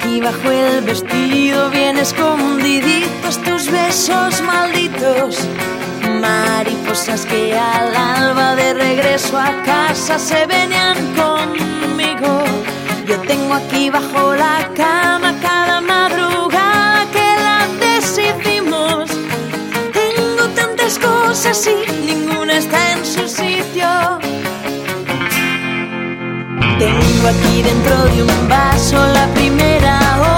aquí bajo el vestido, bien escondiditos tus besos malditos. Mariposas que al alba de regreso a casa se venían conmigo. Yo tengo aquí bajo la cama cada madrugada que la deshicimos. Tengo tantas cosas y ninguna está en su sitio. Tengo aquí dentro de un vaso la primera hora